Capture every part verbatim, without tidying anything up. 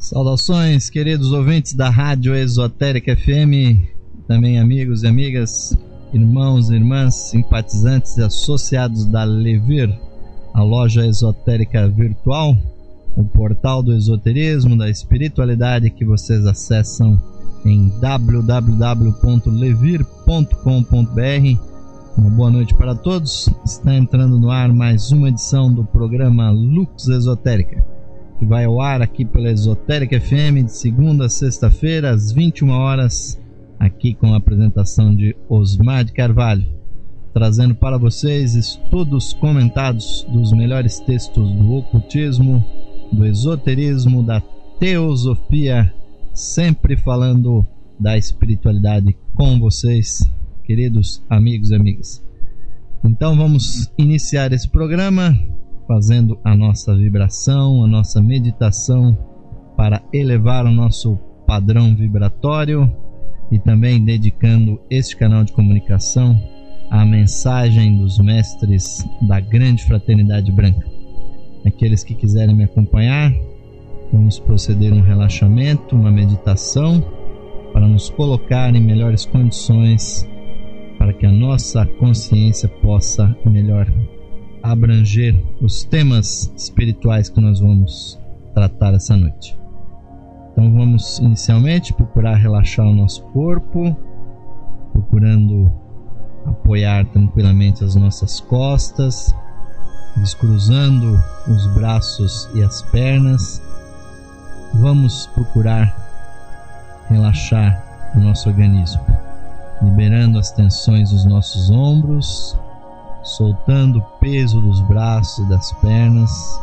Saudações, queridos ouvintes da Rádio Esotérica F M, também amigos e amigas, irmãos e irmãs, simpatizantes e associados da Levir, a loja esotérica virtual, o portal do esoterismo, da espiritualidade que vocês acessam em w w w ponto levir ponto com ponto b r. Uma boa noite para todos. Está entrando no ar mais uma edição do programa Lux Esotérica, que vai ao ar aqui pela Esotérica F M de segunda a sexta-feira às vinte e uma horas, aqui com a apresentação de Osmar de Carvalho, trazendo para vocês estudos comentados dos melhores textos do ocultismo, do esoterismo, da teosofia, sempre falando da espiritualidade com vocês, queridos amigos e amigas. Então vamos iniciar esse programa fazendo a nossa vibração, a nossa meditação para elevar o nosso padrão vibratório e também dedicando este canal de comunicação à mensagem dos mestres da grande fraternidade branca. Aqueles que quiserem me acompanhar, vamos proceder um relaxamento, uma meditação para nos colocar em melhores condições para que a nossa consciência possa melhor abranger os temas espirituais que nós vamos tratar essa noite. Então vamos inicialmente procurar relaxar o nosso corpo, procurando apoiar tranquilamente as nossas costas, descruzando os braços e as pernas. Vamos procurar relaxar o nosso organismo, liberando as tensões dos nossos ombros, soltando o peso dos braços e das pernas.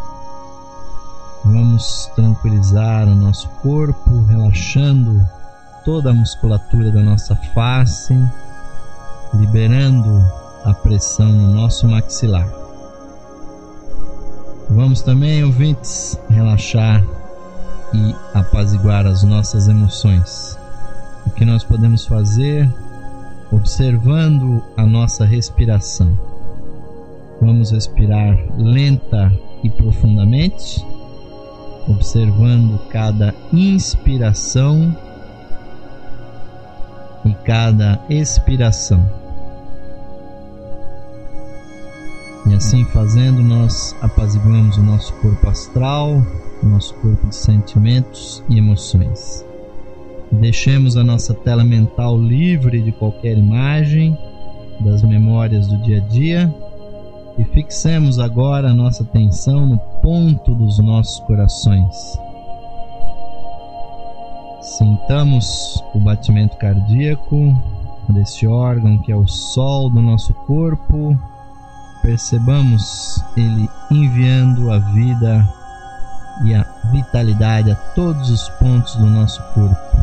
Vamos tranquilizar o nosso corpo, relaxando toda a musculatura da nossa face, liberando a pressão no nosso maxilar. Vamos também, ouvintes, relaxar e apaziguar as nossas emoções. O que nós podemos fazer? Observando a nossa respiração. Vamos respirar lenta e profundamente, observando cada inspiração e cada expiração. E assim fazendo, nós apaziguamos o nosso corpo astral, o nosso corpo de sentimentos e emoções. Deixemos a nossa tela mental livre de qualquer imagem das memórias do dia a dia e fixemos agora a nossa atenção no ponto dos nossos corações. Sintamos o batimento cardíaco desse órgão que é o sol do nosso corpo. Percebamos ele enviando a vida e a vitalidade a todos os pontos do nosso corpo.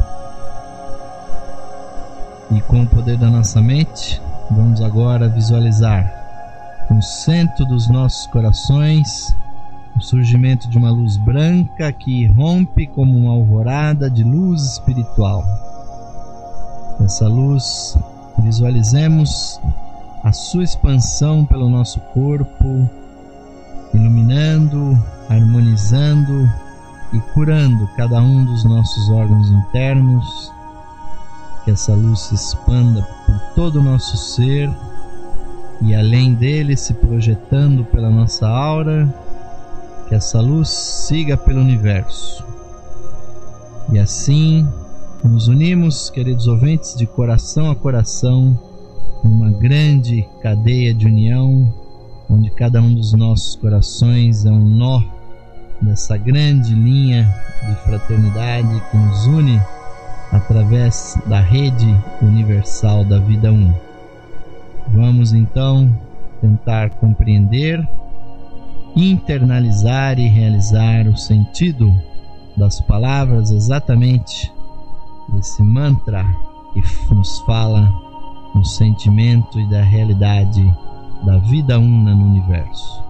E com o poder da nossa mente, vamos agora visualizar no centro dos nossos corações o surgimento de uma luz branca que irrompe como uma alvorada de luz espiritual. Essa luz, visualizemos a sua expansão pelo nosso corpo, iluminando, harmonizando e curando cada um dos nossos órgãos internos. Que essa luz se expanda por todo o nosso ser e além dele se projetando pela nossa aura, que essa luz siga pelo universo. E assim nos unimos, queridos ouvintes, de coração a coração, numa grande cadeia de união, onde cada um dos nossos corações é um nó dessa grande linha de fraternidade que nos une através da rede universal da vida um. Vamos então tentar compreender, internalizar e realizar o sentido das palavras exatamente desse mantra que nos fala no sentimento e da realidade da vida una no universo.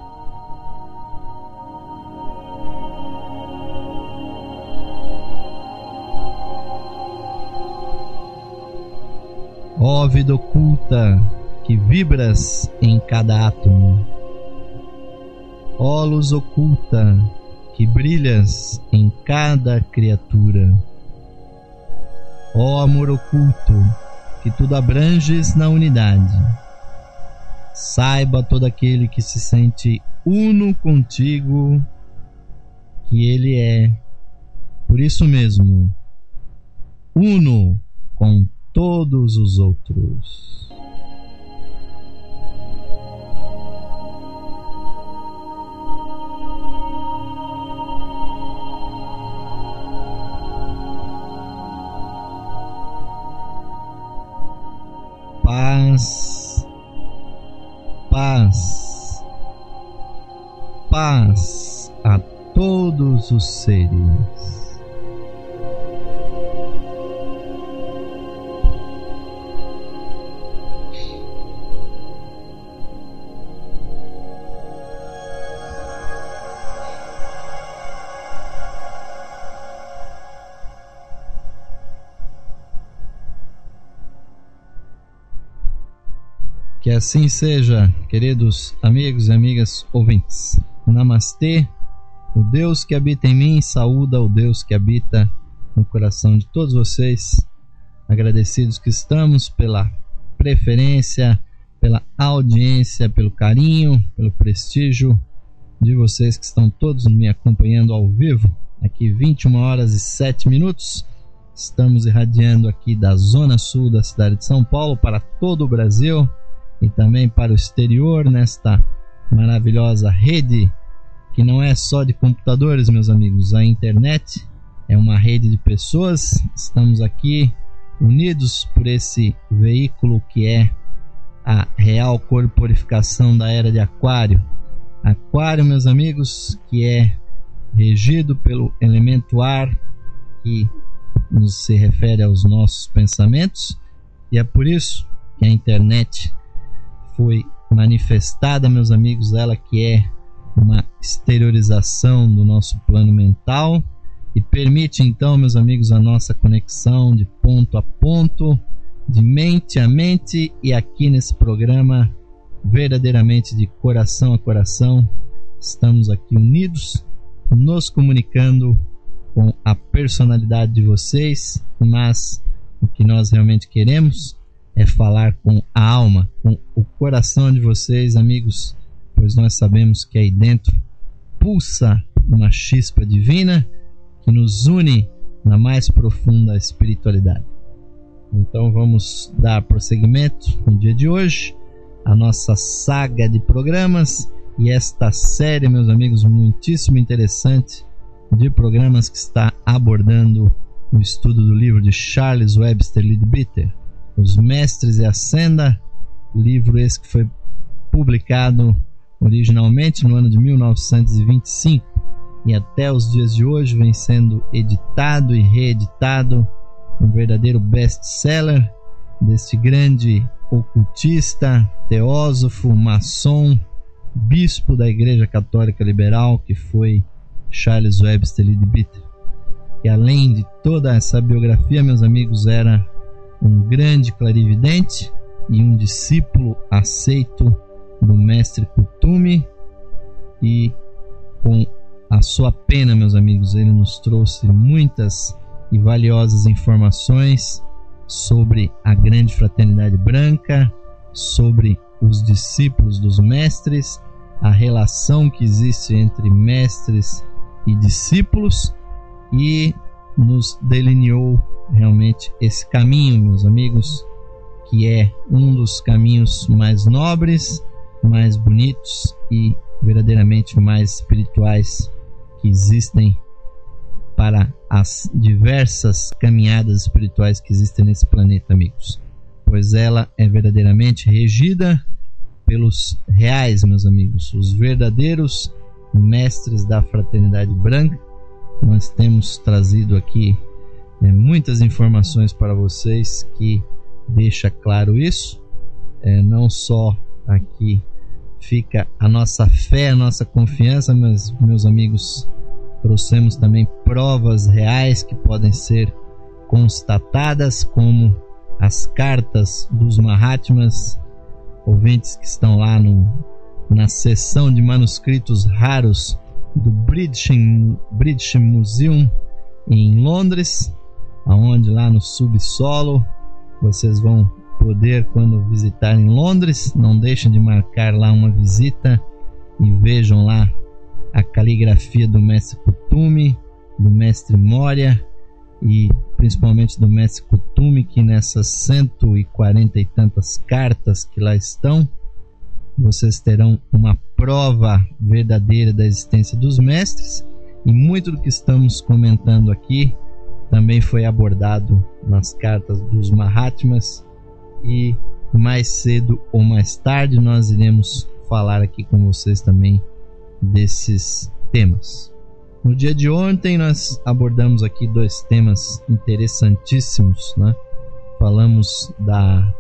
Ó vida oculta que vibras em cada átomo, ó luz oculta que brilhas em cada criatura. Ó amor oculto, que tudo abranges na unidade. Saiba todo aquele que se sente uno contigo, que ele é, por isso mesmo, uno com todos os outros. Paz, paz, paz a todos os seres. Que assim seja, queridos amigos e amigas ouvintes. Namastê. O Deus que habita em mim saúda o Deus que habita no coração de todos vocês. Agradecidos que estamos pela preferência, pela audiência, pelo carinho, pelo prestígio de vocês que estão todos me acompanhando ao vivo. Aqui vinte e uma horas e sete minutos. Estamos irradiando aqui da zona sul da cidade de São Paulo para todo o Brasil e também para o exterior, nesta maravilhosa rede que não é só de computadores, meus amigos. A internet é uma rede de pessoas. Estamos aqui unidos por esse veículo que é a real corporificação da era de Aquário. Aquário, meus amigos, que é regido pelo elemento ar, que nos se refere aos nossos pensamentos, e é por isso que a internet foi manifestada, meus amigos, ela que é uma exteriorização do nosso plano mental e permite então, meus amigos, a nossa conexão de ponto a ponto, de mente a mente, e aqui nesse programa verdadeiramente de coração a coração estamos aqui unidos, nos comunicando com a personalidade de vocês, mas o que nós realmente queremos é falar com a alma, com o coração de vocês, amigos, pois nós sabemos que aí dentro pulsa uma chispa divina que nos une na mais profunda espiritualidade. Então vamos dar prosseguimento no dia de hoje à nossa saga de programas e esta série, meus amigos, muitíssimo interessante de programas que está abordando o estudo do livro de Charles Webster Leadbeater, Os Mestres e a Senda, livro esse que foi publicado originalmente no ano de mil novecentos e vinte e cinco e até os dias de hoje vem sendo editado e reeditado, um verdadeiro best-seller deste grande ocultista, teósofo, maçom, bispo da Igreja Católica Liberal, que foi Charles Webster Leadbeater, que além de toda essa biografia, meus amigos, era um grande clarividente e um discípulo aceito do mestre Kuthumi, e com a sua pena, meus amigos, ele nos trouxe muitas e valiosas informações sobre a grande fraternidade branca, sobre os discípulos dos mestres, a relação que existe entre mestres e discípulos, e nos delineou realmente esse caminho, meus amigos, que é um dos caminhos mais nobres, mais bonitos e verdadeiramente mais espirituais que existem para as diversas caminhadas espirituais que existem nesse planeta, amigos, pois ela é verdadeiramente regida pelos reais, meus amigos, os verdadeiros mestres da fraternidade branca. Nós temos trazido aqui é, muitas informações para vocês que deixa claro isso. É, não só aqui fica a nossa fé, a nossa confiança, mas, meus amigos, trouxemos também provas reais que podem ser constatadas, como as cartas dos Mahatmas, ouvintes que estão lá no, na seção de manuscritos raros do British, British Museum em Londres, aonde lá no subsolo vocês vão poder, quando visitarem Londres, não deixem de marcar lá uma visita e vejam lá a caligrafia do mestre Kuthumi, do mestre Moria e principalmente do mestre Kuthumi, que nessas cento e quarenta e tantas cartas que lá estão, vocês terão uma prova verdadeira da existência dos mestres, e muito do que estamos comentando aqui também foi abordado nas cartas dos Mahatmas, e mais cedo ou mais tarde nós iremos falar aqui com vocês também desses temas. No dia de ontem nós abordamos aqui dois temas interessantíssimos, né? Falamos da,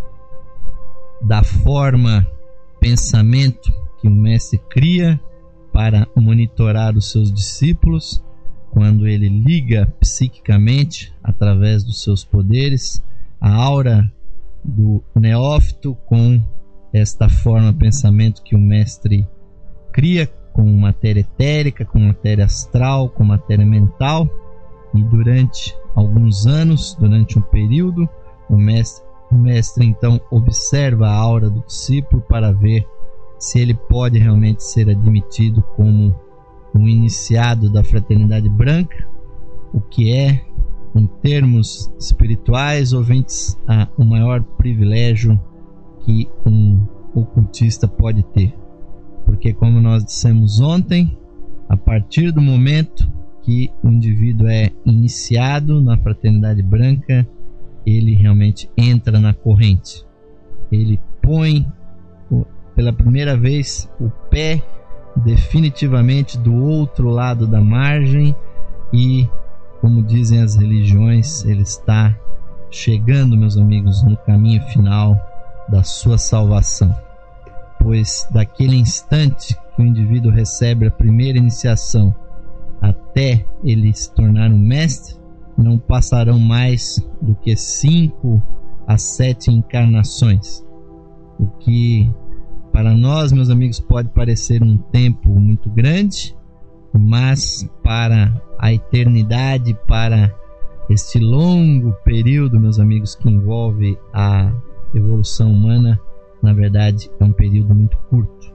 da forma, pensamento que o mestre cria para monitorar os seus discípulos, quando ele liga psiquicamente, através dos seus poderes, a aura do neófito com esta forma, pensamento que o mestre cria com matéria etérica, com matéria astral, com matéria mental, e durante alguns anos, durante um período, o mestre, o mestre então observa a aura do discípulo para ver se ele pode realmente ser admitido como um iniciado da Fraternidade Branca, o que é, em termos espirituais, ouvintes, a, o maior privilégio que um ocultista pode ter. Porque, como nós dissemos ontem, a partir do momento que o indivíduo é iniciado na Fraternidade Branca, ele realmente entra na corrente. Ele põe pela primeira vez o pé definitivamente do outro lado da margem e, como dizem as religiões, ele está chegando, meus amigos, no caminho final da sua salvação. Pois daquele instante que o indivíduo recebe a primeira iniciação até ele se tornar um mestre, não passarão mais do que cinco a sete encarnações, o que para nós, meus amigos, pode parecer um tempo muito grande, mas para a eternidade, para este longo período, meus amigos, que envolve a evolução humana, na verdade é um período muito curto.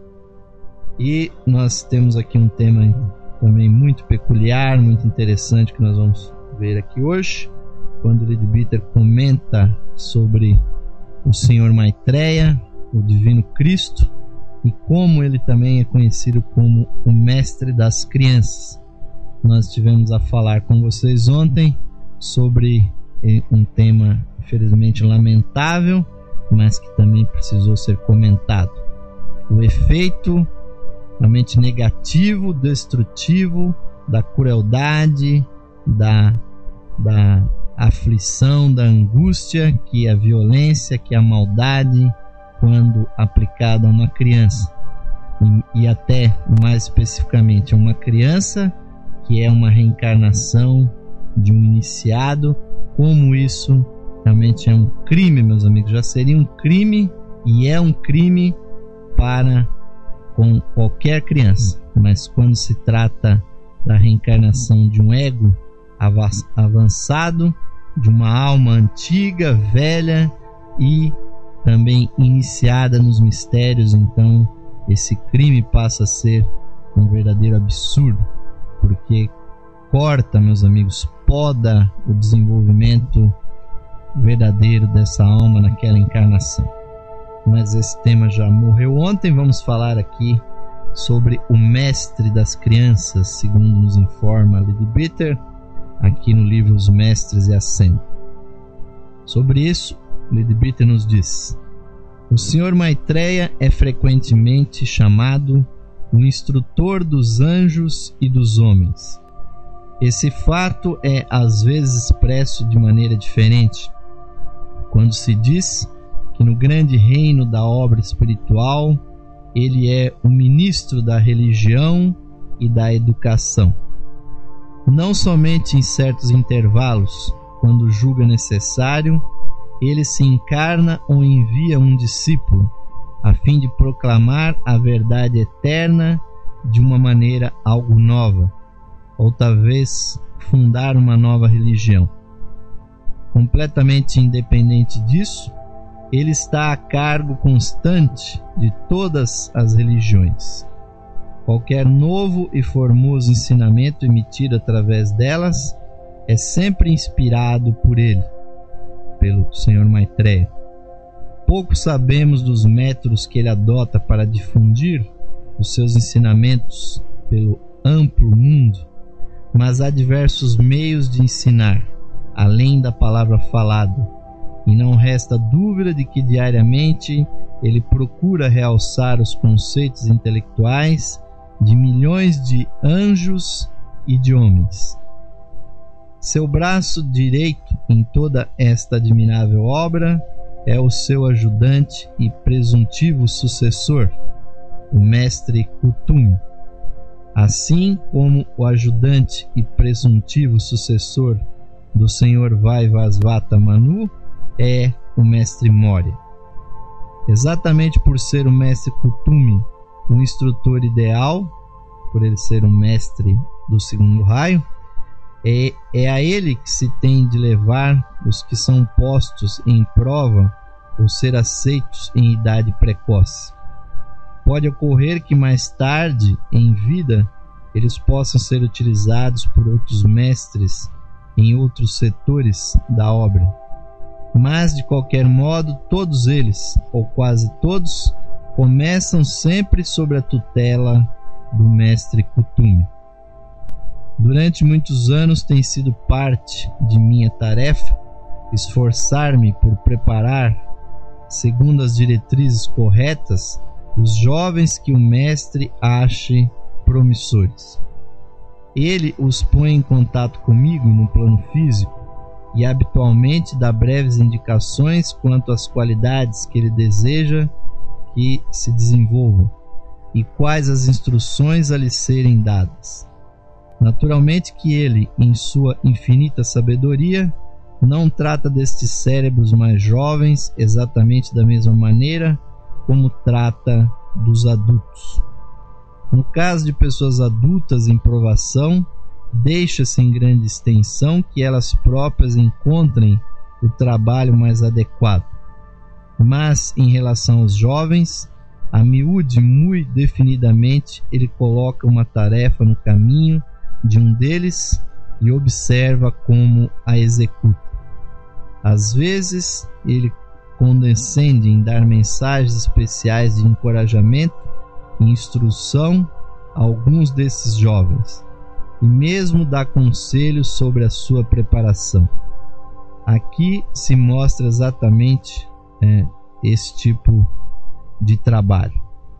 E nós temos aqui um tema também muito peculiar, muito interessante, que nós vamos ver aqui hoje, quando Leadbeater comenta sobre o Senhor Maitreya, o Divino Cristo, e como ele também é conhecido como o Mestre das Crianças. Nós tivemos a falar com vocês ontem sobre um tema infelizmente lamentável, mas que também precisou ser comentado: o efeito realmente negativo, destrutivo da crueldade, da, da aflição, da angústia, que a violência, que a maldade, quando aplicada a uma criança, e, e até mais especificamente a uma criança que é uma reencarnação de um iniciado, como isso realmente é um crime, meus amigos. Já seria um crime, e é um crime para com qualquer criança, mas quando se trata da reencarnação de um ego avançado, de uma alma antiga, velha e também iniciada nos mistérios, então esse crime passa a ser um verdadeiro absurdo, porque corta, meus amigos, poda o desenvolvimento verdadeiro dessa alma naquela encarnação. Mas esse tema já morreu ontem. Vamos falar aqui sobre o Mestre das Crianças, segundo nos informa Leadbeater, aqui no livro Os Mestres e a Senda. Sobre isso, Leadbeater nos diz: o senhor Maitreya é frequentemente chamado o instrutor dos anjos e dos homens. Esse fato é às vezes expresso de maneira diferente, quando se diz que no grande reino da obra espiritual ele é o ministro da religião e da educação. Não somente em certos intervalos, quando julga necessário, ele se encarna ou envia um discípulo a fim de proclamar a verdade eterna de uma maneira algo nova, ou talvez fundar uma nova religião. Completamente independente disso, ele está a cargo constante de todas as religiões. Qualquer novo e formoso ensinamento emitido através delas é sempre inspirado por ele, pelo senhor Maitreya. Pouco sabemos dos métodos que ele adota para difundir os seus ensinamentos pelo amplo mundo, mas há diversos meios de ensinar, além da palavra falada, e não resta dúvida de que diariamente ele procura realçar os conceitos intelectuais de milhões de anjos e de homens. Seu braço direito em toda esta admirável obra é o seu ajudante e presuntivo sucessor, o mestre Kuthumi, assim como o ajudante e presuntivo sucessor do senhor Vaivasvata Manu é o mestre Morya. Exatamente por ser o mestre Kuthumi o instrutor ideal, por ele ser um mestre do segundo raio, é, é a ele que se tem de levar os que são postos em prova ou ser aceitos em idade precoce. Pode ocorrer que mais tarde, em vida, eles possam ser utilizados por outros mestres em outros setores da obra. Mas, de qualquer modo, todos eles, ou quase todos, começam sempre sob a tutela do mestre Kuthumi. Durante muitos anos tem sido parte de minha tarefa esforçar-me por preparar, segundo as diretrizes corretas, os jovens que o mestre ache promissores. Ele os põe em contato comigo no plano físico e habitualmente dá breves indicações quanto às qualidades que ele deseja que se desenvolvam e quais as instruções a lhe serem dadas. Naturalmente que ele, em sua infinita sabedoria, não trata destes cérebros mais jovens exatamente da mesma maneira como trata dos adultos. No caso de pessoas adultas em provação, deixa-se em grande extensão que elas próprias encontrem o trabalho mais adequado. Mas, em relação aos jovens, a miúde, muito definidamente, ele coloca uma tarefa no caminho de um deles e observa como a executa. Às vezes, ele condescende em dar mensagens especiais de encorajamento e instrução a alguns desses jovens, e mesmo dá conselhos sobre a sua preparação. Aqui se mostra exatamente é, esse tipo de trabalho.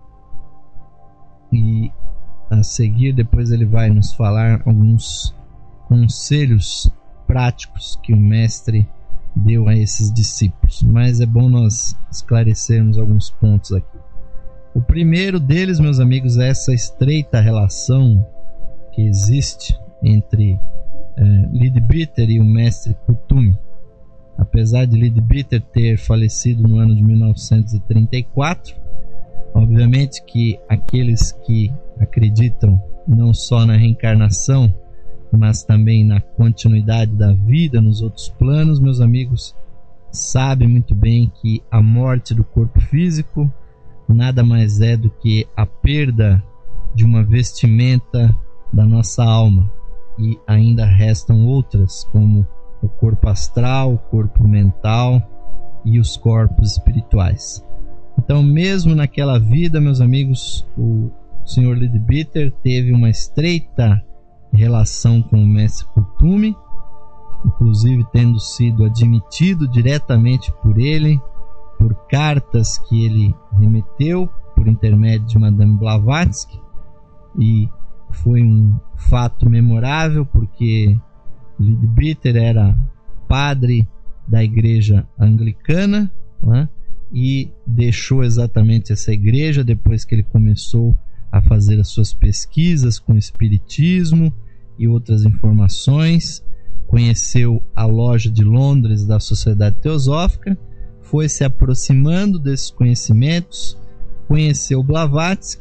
E a seguir, depois ele vai nos falar alguns conselhos práticos que o mestre deu a esses discípulos, mas é bom nós esclarecermos alguns pontos aqui. O primeiro deles, meus amigos, é essa estreita relação que existe entre é, Leadbeater e o mestre Kuthumi. Apesar de Leadbeater ter falecido no ano de mil novecentos e trinta e quatro, obviamente que aqueles que acreditam não só na reencarnação, mas também na continuidade da vida nos outros planos, meus amigos, sabem muito bem que a morte do corpo físico nada mais é do que a perda de uma vestimenta da nossa alma, e ainda restam outras, como o corpo astral, o corpo mental e os corpos espirituais. Então, mesmo naquela vida, meus amigos, o senhor Leadbeater teve uma estreita relação com o mestre Kuthumi, inclusive tendo sido admitido diretamente por ele, por cartas que ele remeteu por intermédio de Madame Blavatsky, e foi um fato memorável porque Leadbeater era padre da igreja anglicana, né? E deixou exatamente essa igreja depois que ele começou a fazer as suas pesquisas com o espiritismo e outras informações. Conheceu a loja de Londres da Sociedade Teosófica, foi se aproximando desses conhecimentos, conheceu Blavatsky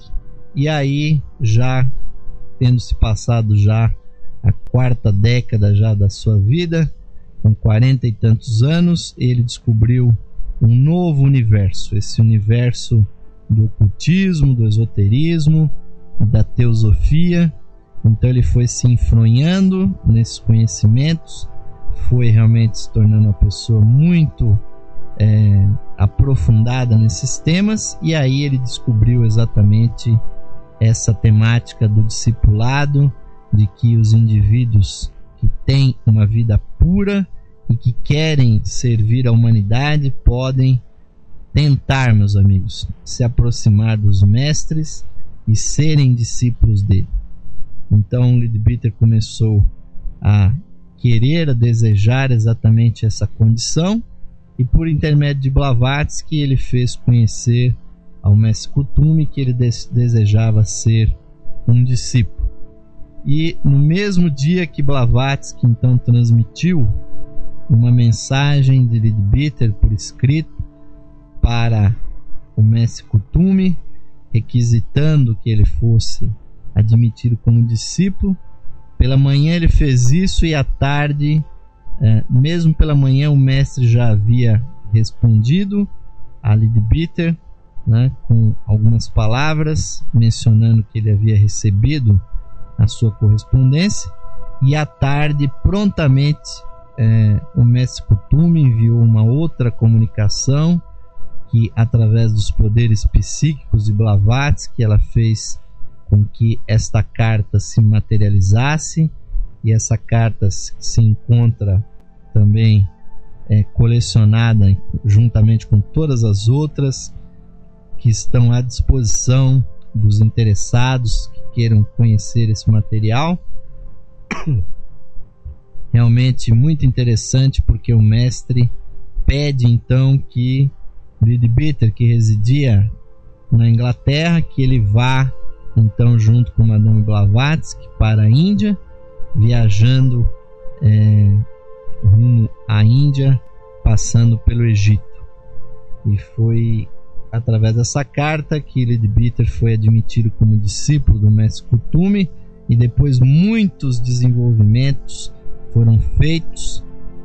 E aí, já tendo se passado já a quarta década já da sua vida, com quarenta e tantos anos, ele descobriu um novo universo, esse universo do ocultismo, do esoterismo, da teosofia. Então ele foi se enfronhando nesses conhecimentos, foi realmente se tornando uma pessoa muito é, aprofundada nesses temas, e aí ele descobriu exatamente essa temática do discipulado, de que os indivíduos que têm uma vida pura e que querem servir a humanidade podem tentar, meus amigos, se aproximar dos mestres e serem discípulos dele. Então Leadbeater começou a querer, a desejar exatamente essa condição, e por intermédio de Blavatsky ele fez conhecer ao mestre Kuthumi que ele desejava ser um discípulo. E no mesmo dia que Blavatsky então transmitiu uma mensagem de Leadbeater por escrito para o mestre Kuthumi, requisitando que ele fosse admitido como discípulo, pela manhã ele fez isso, e à tarde, eh, mesmo pela manhã, o mestre já havia respondido a Leadbeater, né, com algumas palavras mencionando que ele havia recebido a sua correspondência, e à tarde prontamente eh, o mestre Kuthumi enviou uma outra comunicação que, através dos poderes psíquicos de Blavatsky, ela fez com que esta carta se materializasse, e essa carta se encontra também é, colecionada juntamente com todas as outras que estão à disposição dos interessados que queiram conhecer esse material. Realmente muito interessante, porque o mestre pede então que Leadbeater, que residia na Inglaterra, que ele vá então junto com Madame Blavatsky para a Índia, viajando é, rumo à Índia, passando pelo Egito. E foi através dessa carta que Leadbeater foi admitido como discípulo do mestre Kuthumi, e depois muitos desenvolvimentos foram feitos,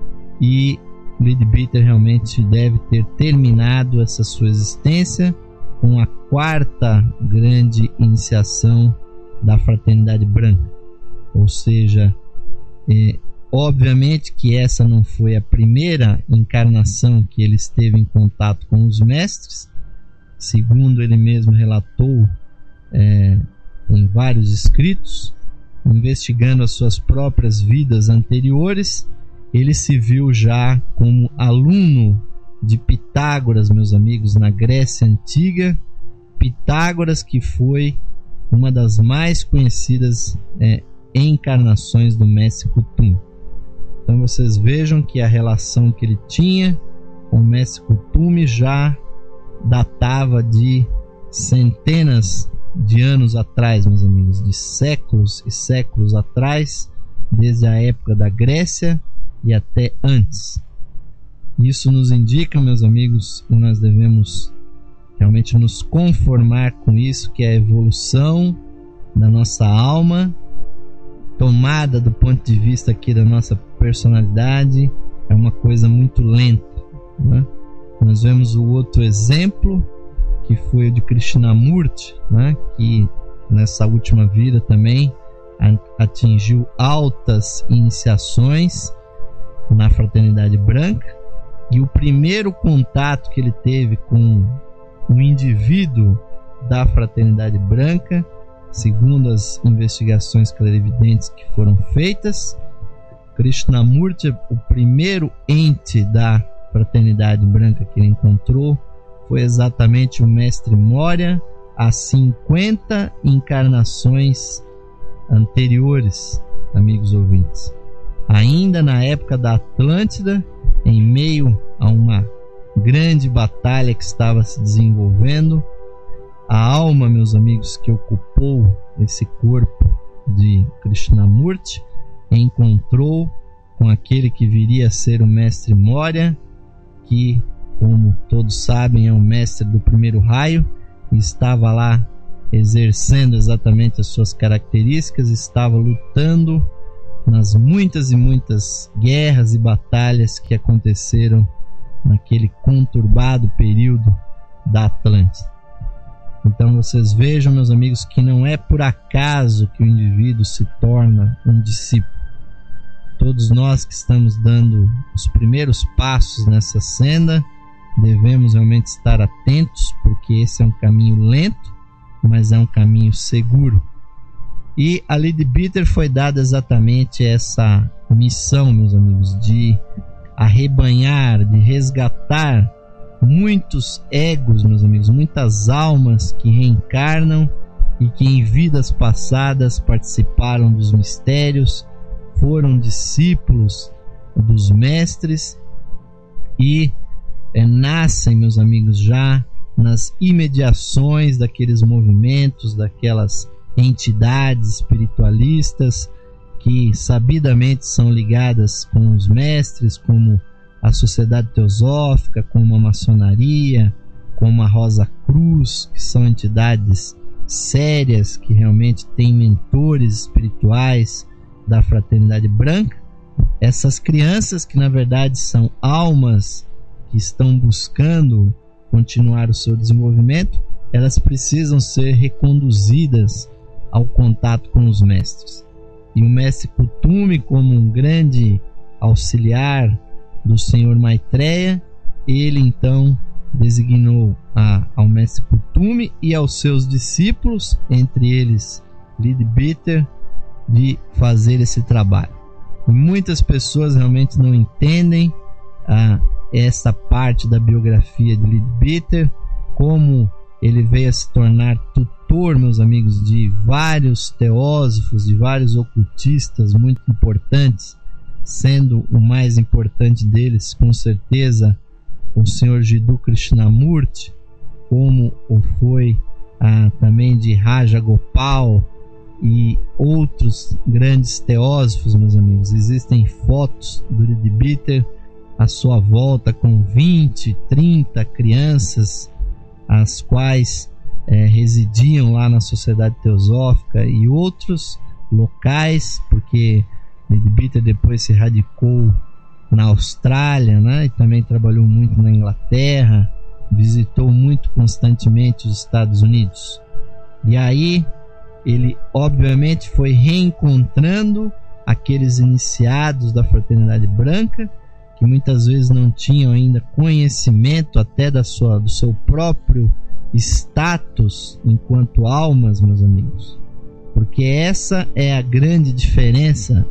e Leadbeater realmente deve ter terminado essa sua existência com a quarta grande iniciação da Fraternidade Branca. Ou seja, é, obviamente que essa não foi a primeira encarnação que ele esteve em contato com os mestres. Segundo ele mesmo relatou é, em vários escritos, investigando as suas próprias vidas anteriores, ele se viu já como aluno de Pitágoras, meus amigos, na Grécia Antiga. Pitágoras, que foi uma das mais conhecidas é, encarnações do mestre Kuthumi. Então vocês vejam que a relação que ele tinha com o mestre Kuthumi já datava de centenas de anos atrás, meus amigos, de séculos e séculos atrás, desde a época da Grécia e até antes. Isso nos indica, meus amigos, que nós devemos realmente nos conformar com isso, que é a evolução da nossa alma, tomada do ponto de vista aqui da nossa personalidade, é uma coisa muito lenta, né? Nós vemos o outro exemplo, que foi o de Krishnamurti, né? Que nessa última vida também atingiu altas iniciações na Fraternidade Branca, e o primeiro contato que ele teve com um indivíduo da Fraternidade Branca, segundo as investigações clarividentes que foram feitas, Krishnamurti, o primeiro ente da Fraternidade Branca que ele encontrou, foi exatamente o Mestre Moria, há cinquenta encarnações anteriores, amigos ouvintes. Ainda na época da Atlântida, em meio a uma grande batalha que estava se desenvolvendo, a alma, meus amigos, que ocupou esse corpo de Krishnamurti encontrou com aquele que viria a ser o Mestre Moria, que, como todos sabem, é o mestre do primeiro raio, e estava lá exercendo exatamente as suas características, estava lutando nas muitas e muitas guerras e batalhas que aconteceram naquele conturbado período da Atlântida. Então vocês vejam, meus amigos, que não é por acaso que o indivíduo se torna um discípulo. Todos nós que estamos dando os primeiros passos nessa senda devemos realmente estar atentos, porque esse é um caminho lento, mas é um caminho seguro. E a Leadbeater foi dada exatamente essa missão, meus amigos, de arrebanhar, de resgatar muitos egos, meus amigos, muitas almas que reencarnam e que em vidas passadas participaram dos mistérios, foram discípulos dos mestres e é, nascem, meus amigos, já nas imediações daqueles movimentos, daquelas entidades espiritualistas que sabidamente são ligadas com os mestres, como a Sociedade Teosófica, como a Maçonaria, como a Rosa Cruz, que são entidades sérias, que realmente têm mentores espirituais da Fraternidade Branca. Essas crianças, que na verdade são almas que estão buscando continuar o seu desenvolvimento, elas precisam ser reconduzidas ao contato com os mestres. E o mestre Kuthumi, como um grande auxiliar do senhor Maitreya, ele então designou a, ao mestre Kuthumi e aos seus discípulos, entre eles Leadbeater, de fazer esse trabalho. E muitas pessoas realmente não entendem ah, essa parte da biografia de Leadbeater, como ele veio a se tornar tutor, meus amigos, de vários teósofos, de vários ocultistas muito importantes, sendo o mais importante deles, com certeza, o senhor Jiddu Krishnamurti, como o foi ah, também de Raja Gopal e outros grandes teósofos, meus amigos. Existem fotos do Leadbeater à sua volta com vinte, trinta crianças, as quais é, residiam lá na Sociedade Teosófica e outros locais, porque Leadbeater depois se radicou na Austrália, né? E também trabalhou muito na Inglaterra, visitou muito constantemente os Estados Unidos. E aí ele obviamente foi reencontrando aqueles iniciados da Fraternidade Branca, que muitas vezes não tinham ainda conhecimento até da sua, do seu próprio status enquanto almas, meus amigos. Porque essa é a grande diferença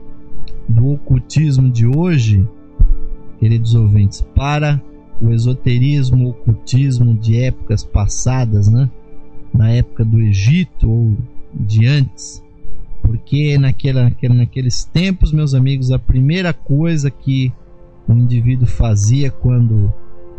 do ocultismo de hoje, queridos ouvintes, para o esoterismo, o ocultismo de épocas passadas, né? Na época do Egito ou de antes. Porque naquela, naqueles tempos, meus amigos, a primeira coisa que o indivíduo fazia quando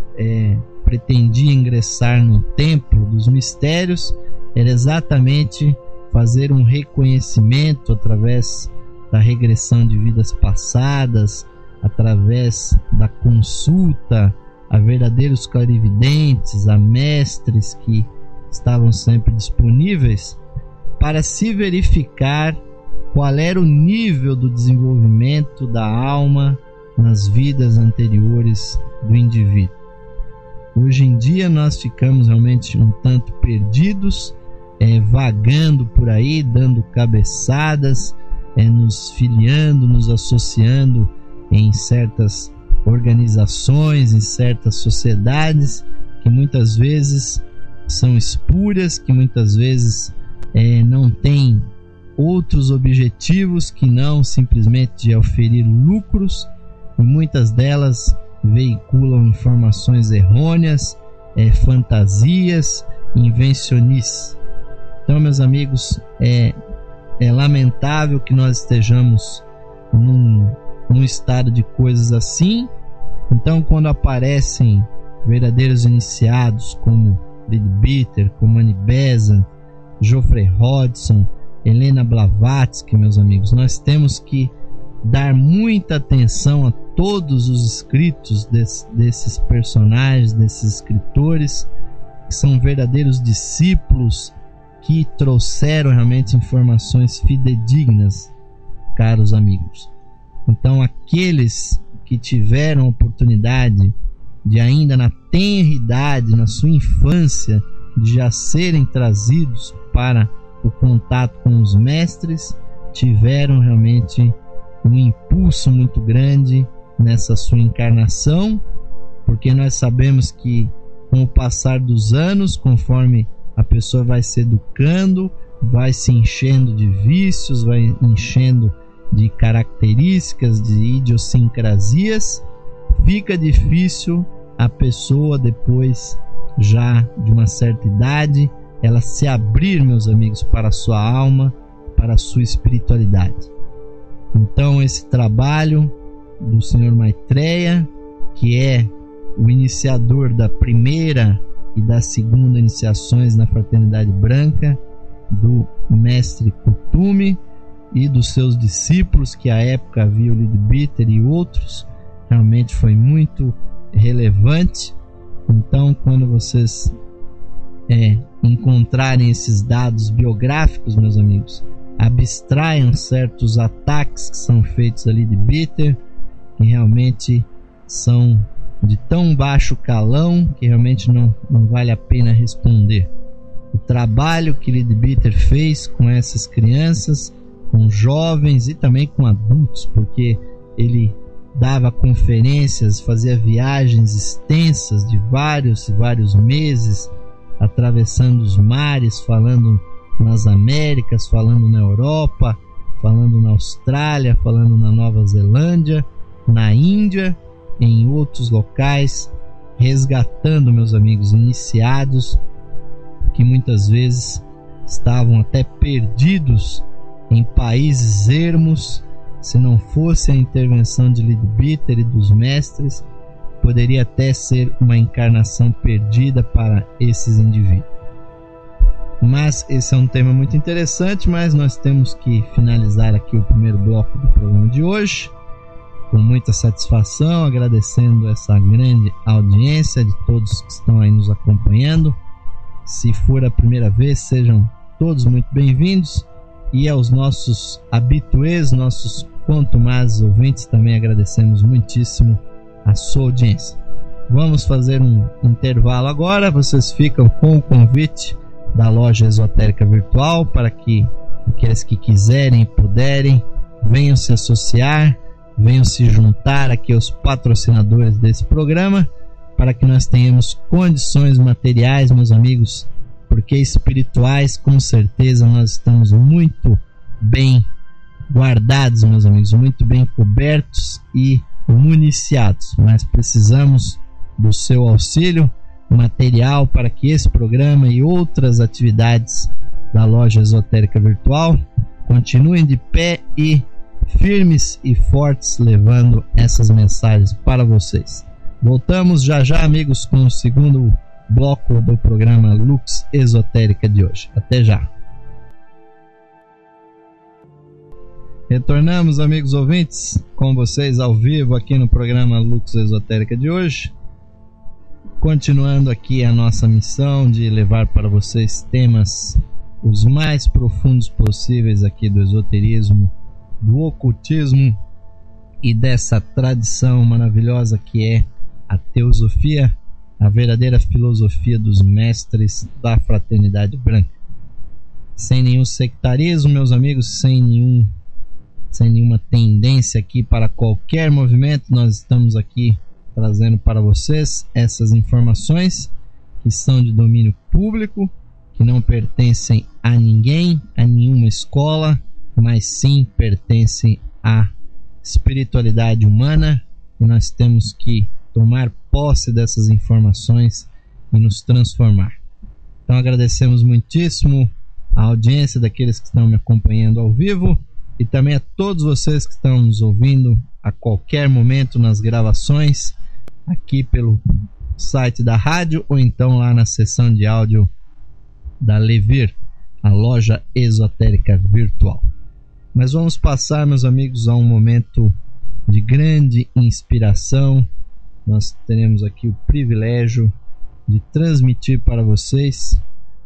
é, pretendia ingressar no templo dos mistérios era exatamente fazer um reconhecimento através da regressão de vidas passadas, através da consulta a verdadeiros clarividentes, a mestres que estavam sempre disponíveis, para se verificar qual era o nível do desenvolvimento da alma nas vidas anteriores do indivíduo. Hoje em dia nós ficamos realmente um tanto perdidos, é, vagando por aí, dando cabeçadas, é, nos filiando, nos associando em certas organizações, em certas sociedades que muitas vezes são espúrias, que muitas vezes é, não têm outros objetivos que não simplesmente de oferir lucros, e muitas delas veiculam informações errôneas, é, fantasias, invencionices. Então, meus amigos, é, é lamentável que nós estejamos num, num estado de coisas assim. Então, quando aparecem verdadeiros iniciados como Leadbeater, como Annie Besant, Geoffrey Hodgson, Helena Blavatsky, meus amigos, nós temos que dar muita atenção a todos os escritos desse, desses personagens, desses escritores, que são verdadeiros discípulos que trouxeram realmente informações fidedignas, caros amigos. Então, aqueles que tiveram a oportunidade de ainda na tenra idade, na sua infância, de já serem trazidos para o contato com os mestres, tiveram realmente um impulso muito grande nessa sua encarnação, porque nós sabemos que com o passar dos anos, conforme a pessoa vai se educando, vai se enchendo de vícios, vai enchendo de características, de idiosincrasias, fica difícil a pessoa depois, já de uma certa idade, ela se abrir, meus amigos, para a sua alma, para a sua espiritualidade. Então esse trabalho do senhor Maitreya, que é o iniciador da primeira e da segunda iniciações na Fraternidade Branca, do mestre Kuthumi e dos seus discípulos, que à época havia o Leadbeater e outros, realmente foi muito relevante. Então, quando vocês é, encontrarem esses dados biográficos, meus amigos, abstraiam certos ataques que são feitos ali de Leadbeater, que realmente são de tão baixo calão que realmente não, não vale a pena responder. O trabalho que Leadbeater fez com essas crianças, com jovens e também com adultos, porque ele dava conferências, fazia viagens extensas de vários e vários meses, atravessando os mares, falando nas Américas, falando na Europa, falando na Austrália, falando na Nova Zelândia, na Índia, em outros locais, resgatando, meus amigos, iniciados que muitas vezes estavam até perdidos em países ermos. Se não fosse a intervenção de Leadbeater e dos mestres, poderia até ser uma encarnação perdida para esses indivíduos. Mas esse é um tema muito interessante, mas nós temos que finalizar aqui o primeiro bloco do programa de hoje, com muita satisfação, agradecendo essa grande audiência de todos que estão aí nos acompanhando. Se for a primeira vez, sejam todos muito bem-vindos, e aos nossos habituês, nossos contumazes ouvintes, também agradecemos muitíssimo a sua audiência. Vamos fazer um intervalo agora. Vocês ficam com o convite da Loja Esotérica Virtual para que aqueles que quiserem e puderem venham se associar, venham se juntar aqui aos patrocinadores desse programa, para que nós tenhamos condições materiais, meus amigos, porque espirituais, com certeza, nós estamos muito bem guardados, meus amigos, muito bem cobertos e municiados, mas precisamos do seu auxílio material para que esse programa e outras atividades da Loja Esotérica Virtual continuem de pé e firmes e fortes, levando essas mensagens para vocês. Voltamos já já, amigos, com o segundo bloco do programa Lux Esotérica de hoje. Até já. Retornamos, amigos ouvintes, com vocês ao vivo aqui no programa Lux Esotérica de hoje, continuando aqui a nossa missão de levar para vocês temas os mais profundos possíveis aqui do esoterismo, do ocultismo e dessa tradição maravilhosa que é a teosofia, a verdadeira filosofia dos mestres da Fraternidade Branca. Sem nenhum sectarismo, meus amigos, sem nenhum sem nenhuma tendência aqui para qualquer movimento, nós estamos aqui trazendo para vocês essas informações que são de domínio público, que não pertencem a ninguém, a nenhuma escola, mas sim pertencem à espiritualidade humana, e nós temos que tomar posse dessas informações e nos transformar. Então agradecemos muitíssimo a audiência daqueles que estão me acompanhando ao vivo e também a todos vocês que estão nos ouvindo a qualquer momento nas gravações aqui pelo site da rádio ou então lá na seção de áudio da Levir, a Loja Esotérica Virtual. Mas vamos passar, meus amigos, a um momento de grande inspiração. Nós teremos aqui o privilégio de transmitir para vocês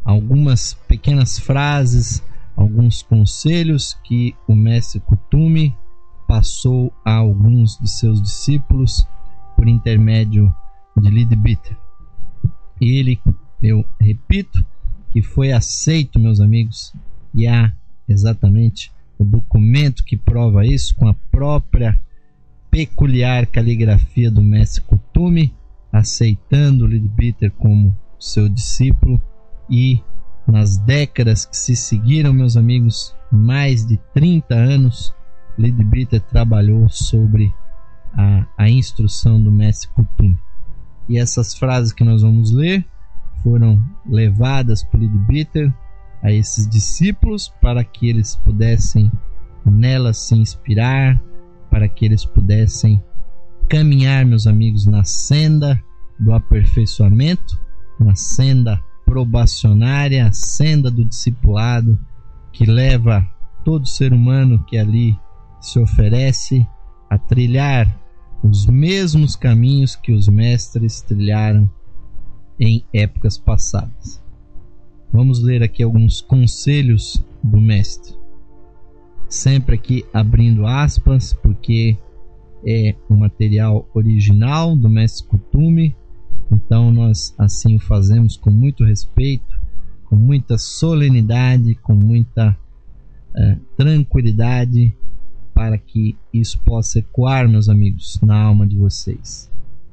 algumas pequenas frases, alguns conselhos que o mestre Kuthumi passou a alguns de seus discípulos por intermédio de Leadbeater. Ele, eu repito, que foi aceito, meus amigos, e há exatamente o documento que prova isso, com a própria peculiar caligrafia do mestre Kuthumi, aceitando Leadbeater como seu discípulo. E nas décadas que se seguiram, meus amigos, mais de trinta anos, Leadbeater trabalhou sobre a, a instrução do mestre Kuthumi. E essas frases que nós vamos ler foram levadas por Leadbeater a esses discípulos para que eles pudessem nelas se inspirar, para que eles pudessem caminhar, meus amigos, na senda do aperfeiçoamento, na senda probacionária, a senda do discipulado, que leva todo ser humano que ali se oferece a trilhar os mesmos caminhos que os mestres trilharam em épocas passadas. Vamos ler aqui alguns conselhos do mestre, sempre aqui abrindo aspas, porque é um material original do mestre Kuthumi, então nós assim o fazemos com muito respeito, com muita solenidade, com muita uh, tranquilidade, para que isso possa ecoar, meus amigos, na alma de vocês.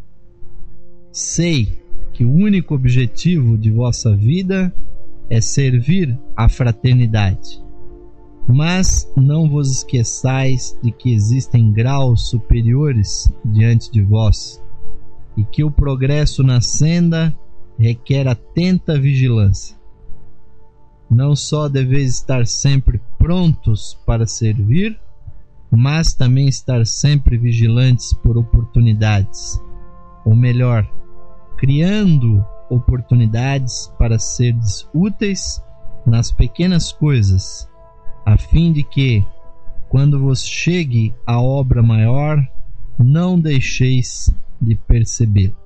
Sei que o único objetivo de vossa vida é servir à fraternidade, mas não vos esqueçais de que existem graus superiores diante de vós e que o progresso na senda requer atenta vigilância. Não só deveis estar sempre prontos para servir, mas também estar sempre vigilantes por oportunidades, ou melhor, criando oportunidades para seres úteis nas pequenas coisas, a fim de que, quando vos chegue a obra maior, não deixeis de perceber.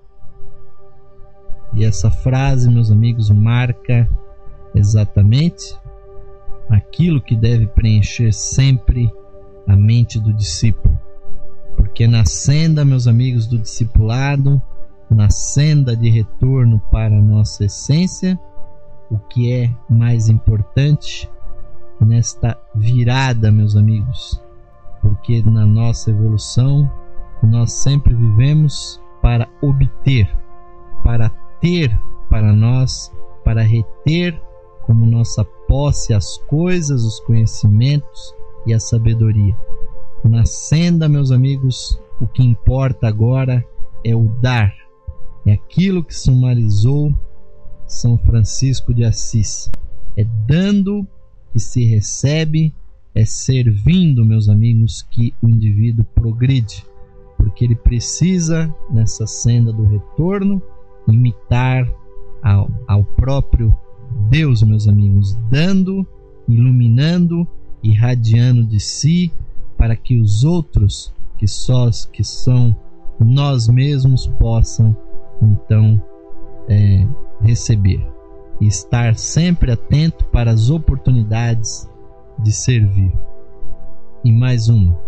E essa frase, meus amigos, marca exatamente aquilo que deve preencher sempre a mente do discípulo, porque na senda, meus amigos, do discipulado, na senda de retorno para a nossa essência, o que é mais importante nesta virada, meus amigos, porque na nossa evolução nós sempre vivemos para obter, para ter para nós, para reter como nossa posse as coisas, os conhecimentos e a sabedoria. Na senda, meus amigos, o que importa agora é o dar. É aquilo que sumarizou São Francisco de Assis. É dando que se recebe, é servindo, meus amigos, que o indivíduo progride, porque ele precisa, nessa senda do retorno, imitar ao, ao próprio Deus, meus amigos, dando, iluminando, irradiando de si, para que os outros, que só que são nós mesmos, possam então é, receber e estar sempre atento para as oportunidades de servir. E mais uma: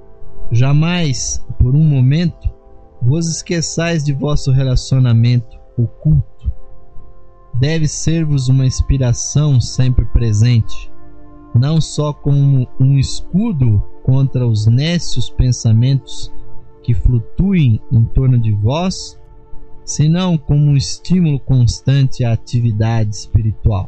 jamais por um momento vos esqueçais de vosso relacionamento oculto. Deve ser-vos uma inspiração sempre presente, não só como um escudo contra os nécios pensamentos que flutuem em torno de vós, senão como um estímulo constante à atividade espiritual.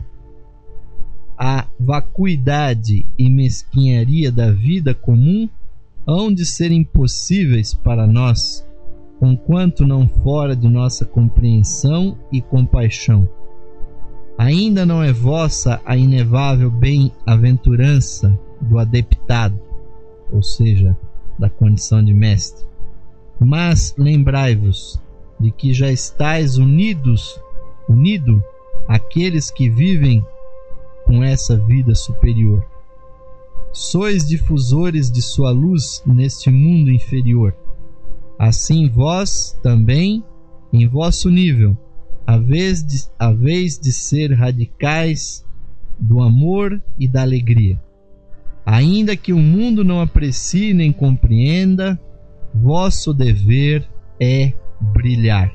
A vacuidade e mesquinharia da vida comum hão de ser impossíveis para nós, conquanto não fora de nossa compreensão e compaixão. Ainda não é vossa a inevável bem-aventurança do adeptado, ou seja, da condição de mestre. Mas lembrai-vos de que já estáis unidos, unido àqueles que vivem com essa vida superior. Sois difusores de sua luz neste mundo inferior. Assim vós também, em vosso nível, a vez de, a vez de ser radicais do amor e da alegria. Ainda que o mundo não aprecie nem compreenda, vosso dever é brilhar.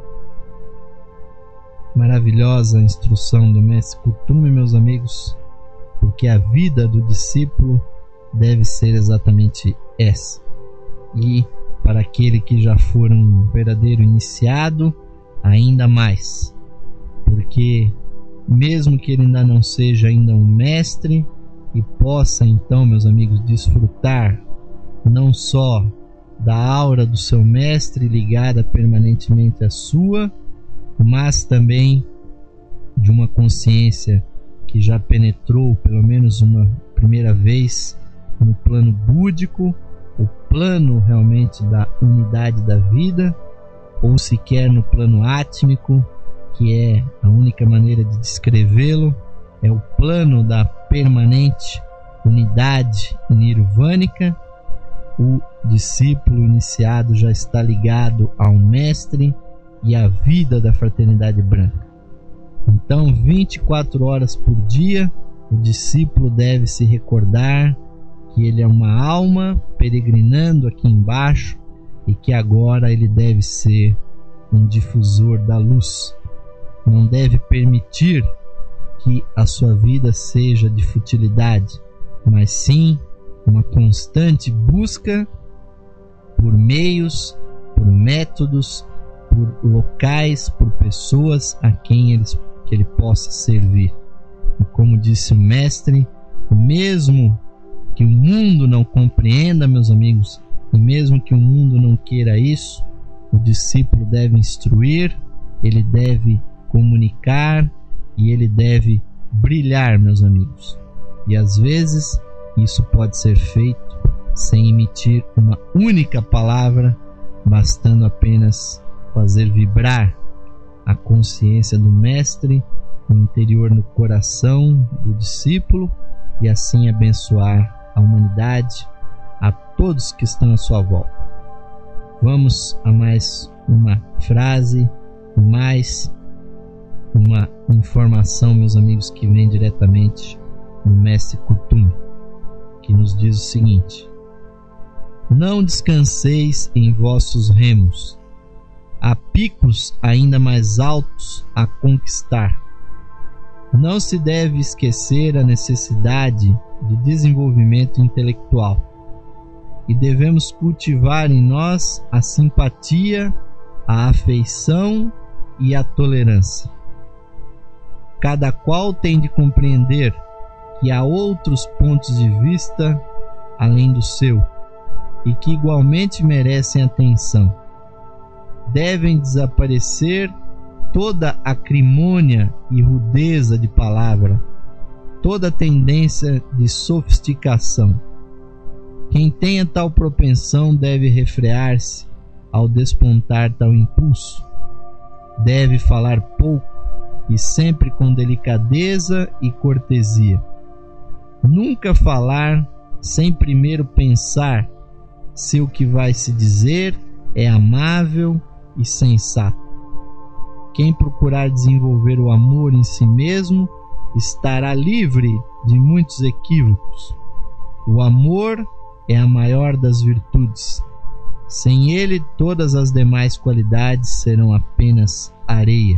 Maravilhosa instrução do mestre Kuthumi, meus amigos, porque a vida do discípulo deve ser exatamente essa. E para aquele que já for um verdadeiro iniciado, ainda mais, porque mesmo que ele ainda não seja ainda um mestre e possa então, meus amigos, desfrutar não só da aura do seu mestre ligada permanentemente à sua, mas também de uma consciência que já penetrou pelo menos uma primeira vez no plano búdico, o plano realmente da unidade da vida, ou sequer no plano átmico, que é a única maneira de descrevê-lo, é o plano da permanente unidade nirvânica. O discípulo iniciado já está ligado ao mestre e à vida da fraternidade branca. Então, vinte e quatro horas por dia, o discípulo deve se recordar que ele é uma alma peregrinando aqui embaixo e que agora ele deve ser um difusor da luz. Não deve permitir que a sua vida seja de futilidade, mas sim uma constante busca por meios, por métodos, por locais, por pessoas a quem eles, que ele possa servir. E como disse o mestre, mesmo que o mundo não compreenda, meus amigos, e mesmo que o mundo não queira isso, o discípulo deve instruir, ele deve comunicar e ele deve brilhar, meus amigos. E às vezes isso pode ser feito sem emitir uma única palavra, bastando apenas fazer vibrar a consciência do mestre no interior, no coração do discípulo, e assim abençoar a humanidade, a todos que estão à sua volta. Vamos a mais uma frase, mais uma informação, meus amigos, que vem diretamente do mestre Kuthumi, que nos diz o seguinte: não descanseis em vossos remos, há picos ainda mais altos a conquistar. Não se deve esquecer a necessidade de desenvolvimento intelectual e devemos cultivar em nós a simpatia, a afeição e a tolerância. Cada qual tem de compreender que há outros pontos de vista além do seu e que igualmente merecem atenção. Devem desaparecer toda acrimônia e rudeza de palavra, toda tendência de sofisticação. Quem tenha tal propensão deve refrear-se ao despontar tal impulso. Deve falar pouco e sempre com delicadeza e cortesia. Nunca falar sem primeiro pensar se o que vai se dizer é amável e sensato. Quem procurar desenvolver o amor em si mesmo estará livre de muitos equívocos. O amor é a maior das virtudes. Sem ele, todas as demais qualidades serão apenas areia.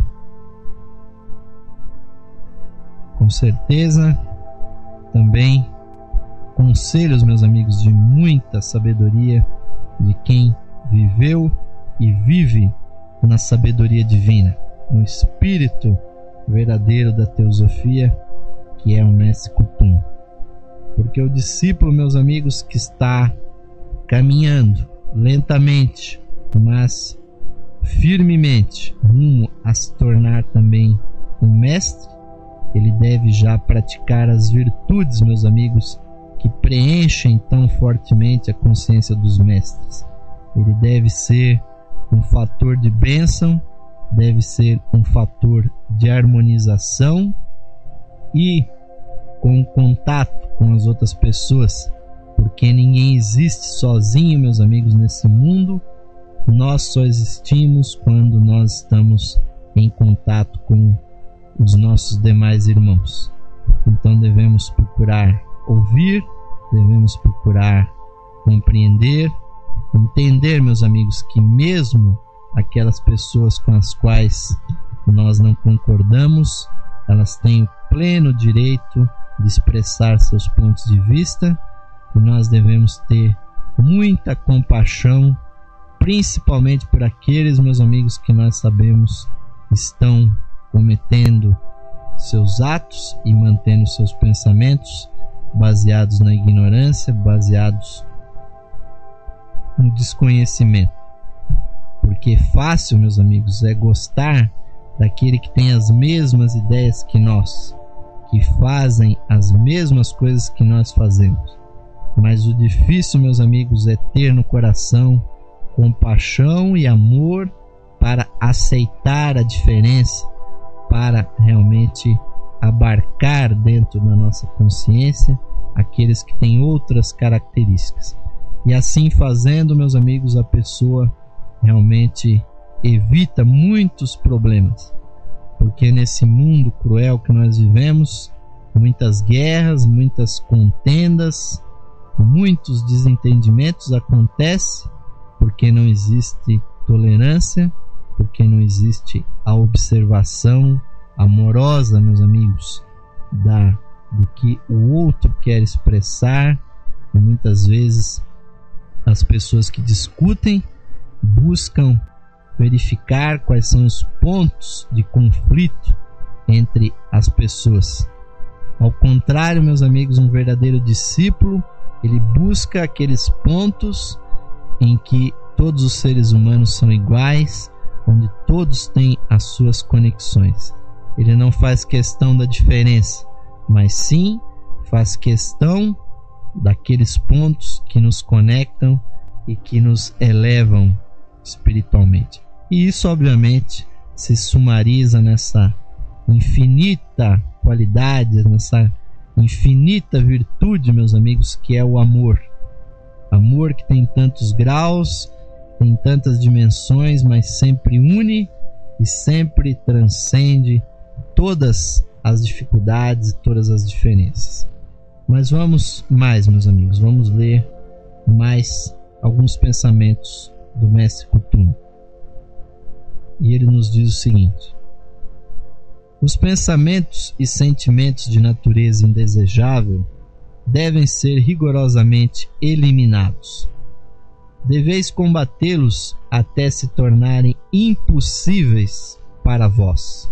Com certeza, também conselhos, meus amigos, de muita sabedoria de quem viveu e vive na sabedoria divina, no espírito verdadeiro da teosofia, que é o mestre Kuthumi. Porque o discípulo, meus amigos, que está caminhando lentamente, mas firmemente rumo a se tornar também um mestre, ele deve já praticar as virtudes, meus amigos, que preenchem tão fortemente a consciência dos mestres. Ele deve ser um fator de bênção, deve ser um fator de harmonização e com contato com as outras pessoas, porque ninguém existe sozinho, meus amigos, nesse mundo. Nós só existimos quando nós estamos em contato com os nossos demais irmãos. Então devemos procurar ouvir, devemos procurar compreender, entender, meus amigos, que mesmo aquelas pessoas com as quais nós não concordamos, elas têm o pleno direito de expressar seus pontos de vista, e nós devemos ter muita compaixão, principalmente por aqueles, meus amigos, que nós sabemos estão cometendo seus atos e mantendo seus pensamentos baseados na ignorância, baseados no desconhecimento. Porque fácil, meus amigos, é gostar daquele que tem as mesmas ideias que nós, que fazem as mesmas coisas que nós fazemos. Mas o difícil, meus amigos, é ter no coração compaixão e amor para aceitar a diferença, para realmente abarcar dentro da nossa consciência aqueles que têm outras características. E assim fazendo, meus amigos, a pessoa realmente evita muitos problemas, porque nesse mundo cruel que nós vivemos, muitas guerras, muitas contendas, muitos desentendimentos acontecem porque não existe tolerância, porque não existe a observação amorosa, meus amigos, da, do que o outro quer expressar. E muitas vezes as pessoas que discutem buscam verificar quais são os pontos de conflito entre as pessoas. Ao contrário, meus amigos, um verdadeiro discípulo, ele busca aqueles pontos em que todos os seres humanos são iguais, onde todos têm as suas conexões. Ele não faz questão da diferença, mas sim faz questão daqueles pontos que nos conectam e que nos elevam espiritualmente. E isso, obviamente, se sumariza nessa infinita qualidade, nessa infinita virtude, meus amigos, que é o amor. Amor que tem tantos graus, tem tantas dimensões, mas sempre une e sempre transcende todas as dificuldades e todas as diferenças. Mas vamos mais, meus amigos, vamos ler mais alguns pensamentos do Mestre Kuthumi. E ele nos diz o seguinte: os pensamentos e sentimentos de natureza indesejável devem ser rigorosamente eliminados. Deveis combatê-los até se tornarem impossíveis para vós.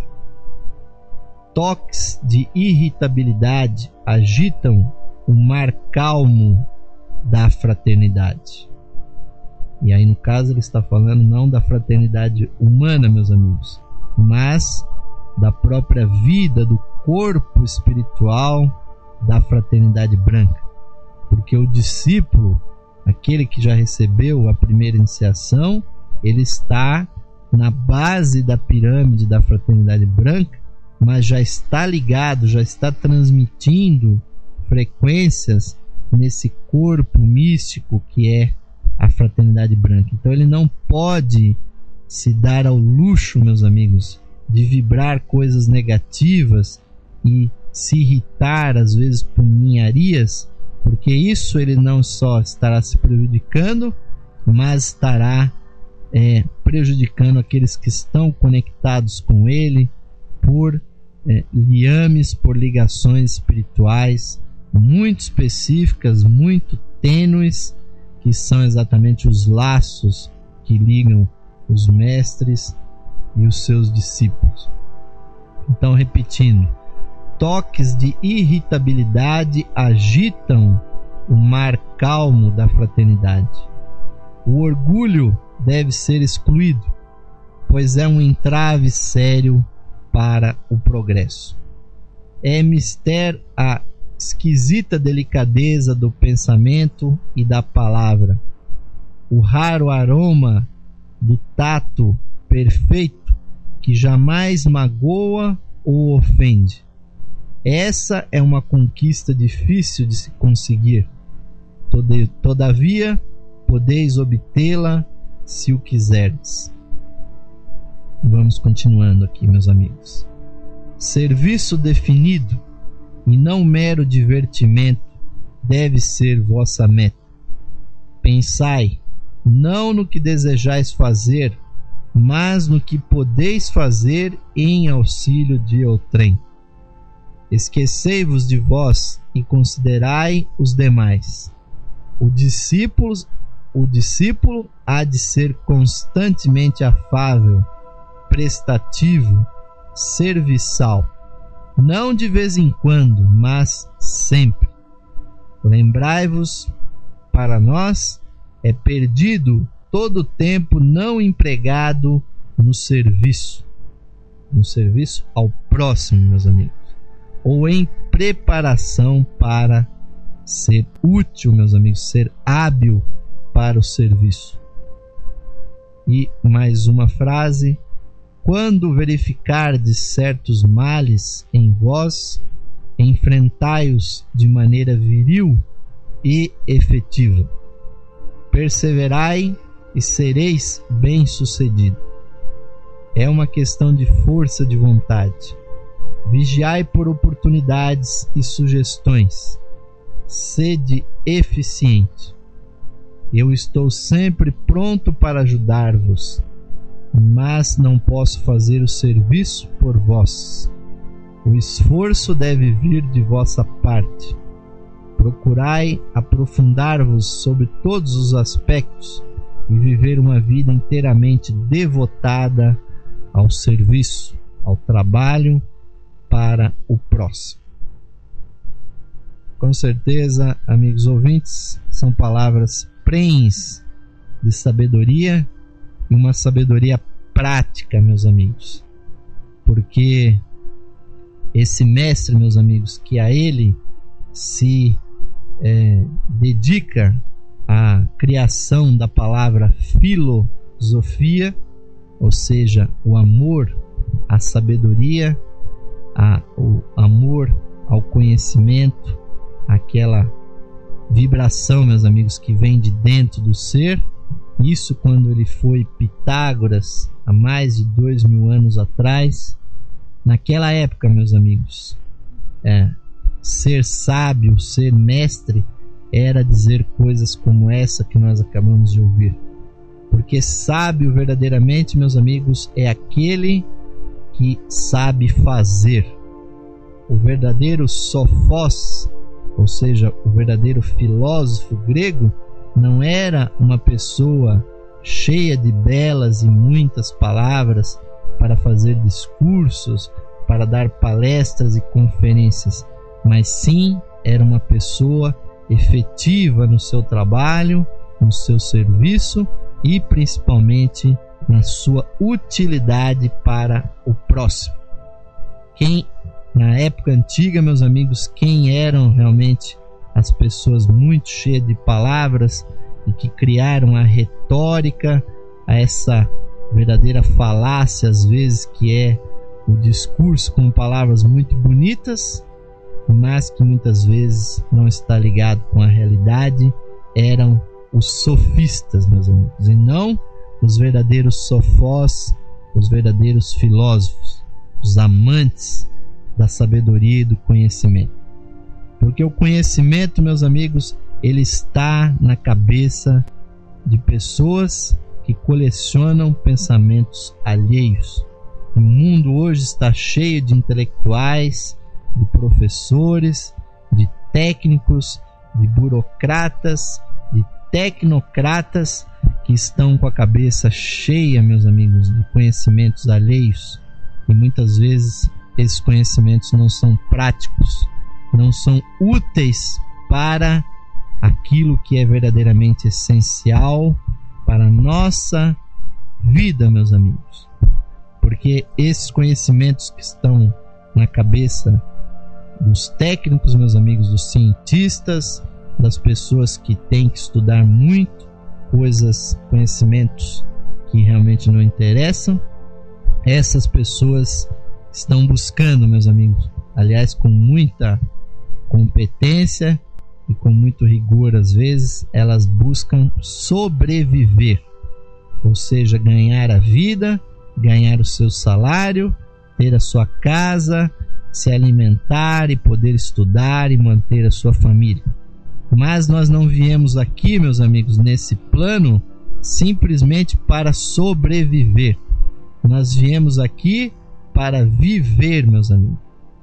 Toques de irritabilidade agitam o mar calmo da fraternidade. E aí, no caso, ele está falando não da fraternidade humana, meus amigos, mas da própria vida, do corpo espiritual da fraternidade branca. Porque o discípulo, aquele que já recebeu a primeira iniciação, ele está na base da pirâmide da fraternidade branca, mas já está ligado, já está transmitindo frequências nesse corpo místico que é a fraternidade branca. Então ele não pode se dar ao luxo, meus amigos, de vibrar coisas negativas e se irritar às vezes por ninharias, porque isso ele não só estará se prejudicando, mas estará é, prejudicando aqueles que estão conectados com ele por é, liames, por ligações espirituais muito específicas, muito tênues, que são exatamente os laços que ligam os mestres e os seus discípulos. Então, repetindo, toques de irritabilidade agitam o mar calmo da fraternidade. O orgulho deve ser excluído, pois é um entrave sério para o progresso. É mister a esquisita delicadeza do pensamento e da palavra, o raro aroma do tato perfeito que jamais magoa ou ofende. Essa é uma conquista difícil de se conseguir. Todavia, podeis obtê-la se o quiserdes. Vamos continuando aqui, meus amigos. Serviço definido e não mero divertimento deve ser vossa meta. Pensai não no que desejais fazer, mas no que podeis fazer em auxílio de outrem. Esquecei-vos de vós e considerai os demais. O discípulo, o discípulo há de ser constantemente afável, prestativo, serviçal, não de vez em quando, mas sempre. Lembrai-vos, para nós é perdido todo o tempo não empregado no serviço, no serviço ao próximo, meus amigos, ou em preparação para ser útil, meus amigos, ser hábil para o serviço. E mais uma frase: quando verificardes certos males em vós, enfrentai-os de maneira viril e efetiva. Perseverai e sereis bem-sucedidos. É uma questão de força de vontade. Vigiai por oportunidades e sugestões. Sede eficiente. Eu estou sempre pronto para ajudar-vos, mas não posso fazer o serviço por vós. O esforço deve vir de vossa parte. Procurai aprofundar-vos sobre todos os aspectos e viver uma vida inteiramente devotada ao serviço, ao trabalho para o próximo. Com certeza, amigos ouvintes, são palavras prenhes de sabedoria e uma sabedoria prática, meus amigos, porque esse mestre, meus amigos, que a ele se é, dedica à criação da palavra filosofia, ou seja, o amor à sabedoria, a, o amor ao conhecimento, aquela vibração, meus amigos, que vem de dentro do ser. Isso quando ele foi Pitágoras, há mais de dois mil anos atrás. Naquela época, meus amigos, é, ser sábio, ser mestre, era dizer coisas como essa que nós acabamos de ouvir. Porque sábio verdadeiramente, meus amigos, é aquele que sabe fazer. O verdadeiro sofós, ou seja, o verdadeiro filósofo grego, não era uma pessoa cheia de belas e muitas palavras para fazer discursos, para dar palestras e conferências, mas sim era uma pessoa efetiva no seu trabalho, no seu serviço e principalmente na sua utilidade para o próximo. Quem, na época antiga, meus amigos, quem eram realmente as pessoas muito cheias de palavras e que criaram a retórica, a essa verdadeira falácia, às vezes, que é o discurso com palavras muito bonitas, mas que muitas vezes não está ligado com a realidade, eram os sofistas, meus amigos, e não os verdadeiros sofós, os verdadeiros filósofos, os amantes da sabedoria e do conhecimento. Porque o conhecimento, meus amigos, ele está na cabeça de pessoas que colecionam pensamentos alheios. O mundo hoje está cheio de intelectuais, de professores, de técnicos, de burocratas, de tecnocratas que estão com a cabeça cheia, meus amigos, de conhecimentos alheios, e muitas vezes esses conhecimentos não são práticos, não são úteis para aquilo que é verdadeiramente essencial para a nossa vida, meus amigos. Porque esses conhecimentos que estão na cabeça dos técnicos, meus amigos, dos cientistas, das pessoas que têm que estudar muito, coisas, conhecimentos que realmente não interessam, essas pessoas estão buscando, meus amigos, aliás, com muita competência e com muito rigor, às vezes, elas buscam sobreviver, ou seja, ganhar a vida ganhar o seu salário, ter a sua casa, se alimentar e poder estudar e manter a sua família. Mas nós não viemos aqui, meus amigos, nesse plano simplesmente para sobreviver. Nós viemos aqui para viver, meus amigos.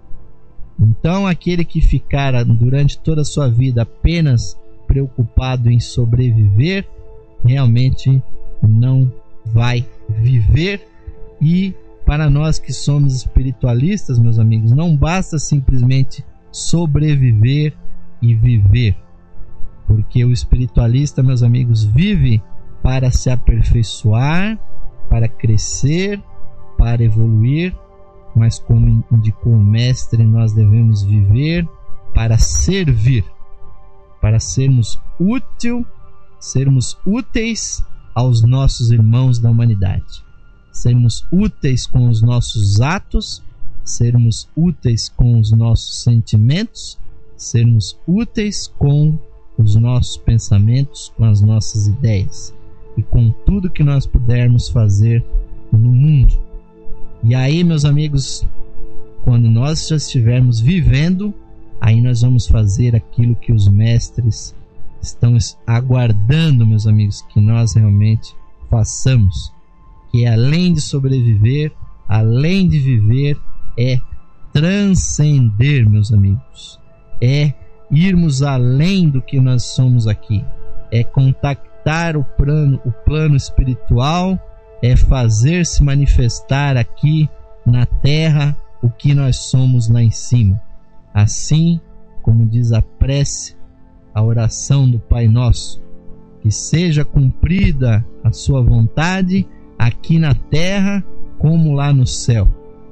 Então, aquele que ficar durante toda a sua vida apenas preocupado em sobreviver, realmente não vai viver. E para nós que somos espiritualistas, meus amigos, não basta simplesmente sobreviver e viver, porque o espiritualista, meus amigos, vive para se aperfeiçoar, para crescer, para evoluir, mas como indicou o mestre, nós devemos viver para servir, para sermos útil, sermos úteis aos nossos irmãos da humanidade, sermos úteis com os nossos atos, sermos úteis com os nossos sentimentos, sermos úteis com os nossos pensamentos, com as nossas ideias e com tudo que nós pudermos fazer no mundo. E aí, meus amigos, quando nós já estivermos vivendo, aí nós vamos fazer aquilo que os mestres estão aguardando, meus amigos, que nós realmente façamos, que é, além de sobreviver, além de viver, é transcender, meus amigos, é irmos além do que nós somos aqui, é contactar o plano, o plano espiritual, é fazer se manifestar aqui na terra o que nós somos lá em cima. Assim como diz a prece, a oração do Pai Nosso, que seja cumprida a sua vontade aqui na terra como lá no céu.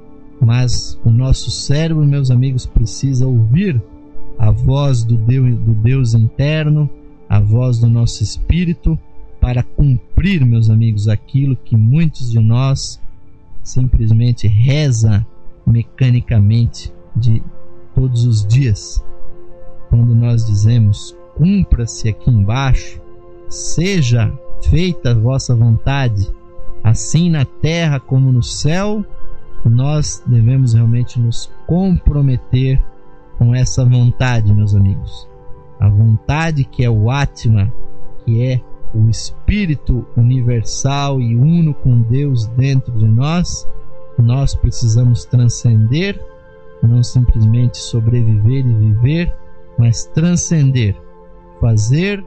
Mas o nosso cérebro, meus amigos, precisa ouvir a voz do Deus, do Deus interno, a voz do nosso espírito, para cumprir, meus amigos, aquilo que muitos de nós simplesmente reza mecanicamente de todos os dias. Quando nós dizemos, cumpra-se aqui embaixo, seja feita a vossa vontade, assim na terra como no céu, nós devemos realmente nos comprometer com essa vontade, meus amigos. A vontade que é o Atma, que é o Espírito universal e uno com Deus dentro de nós, nós precisamos transcender, não simplesmente sobreviver e viver, mas transcender, fazer